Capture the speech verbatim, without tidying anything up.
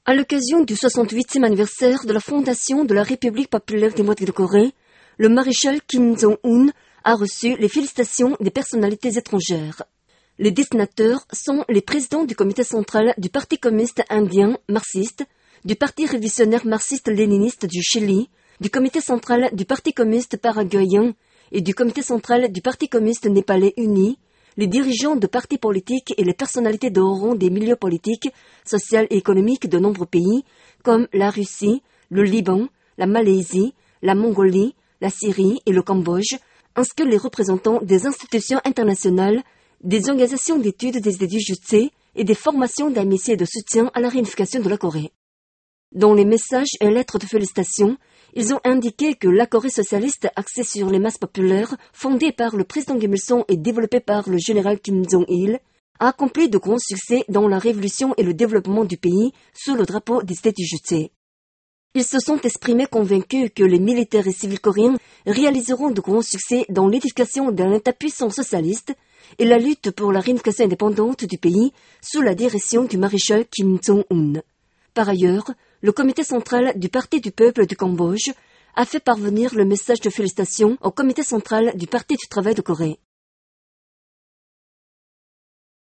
À l'occasion du soixante-huitième anniversaire de la fondation de la République populaire démocratique de Corée, le maréchal Kim Jong-un a reçu les félicitations des personnalités étrangères. Les destinataires sont les présidents du comité central du Parti communiste indien marxiste, du Parti révolutionnaire marxiste-léniniste du Chili, du comité central du Parti communiste paraguayen et du comité central du Parti communiste népalais uni, les dirigeants de partis politiques et les personnalités de haut rang des milieux politiques, sociaux et économiques de nombreux pays, comme la Russie, le Liban, la Malaisie, la Mongolie, la Syrie et le Cambodge, ainsi que les représentants des institutions internationales, des organisations d'études des études justices et des formations d'amitié et de soutien à la réunification de la Corée. Dans les messages et lettres de félicitations, ils ont indiqué que la Corée socialiste, axée sur les masses populaires, fondée par le président Kim Il-sung et développée par le général Kim Jong-il, a accompli de grands succès dans la révolution et le développement du pays sous le drapeau des États justices. Ils se sont exprimés convaincus que les militaires et civils coréens réaliseront de grands succès dans l'édification d'un État puissant socialiste et la lutte pour la réunification indépendante du pays sous la direction du maréchal Kim Jong-un. Par ailleurs, le comité central du Parti du peuple du Cambodge a fait parvenir le message de félicitations au comité central du Parti du travail de Corée.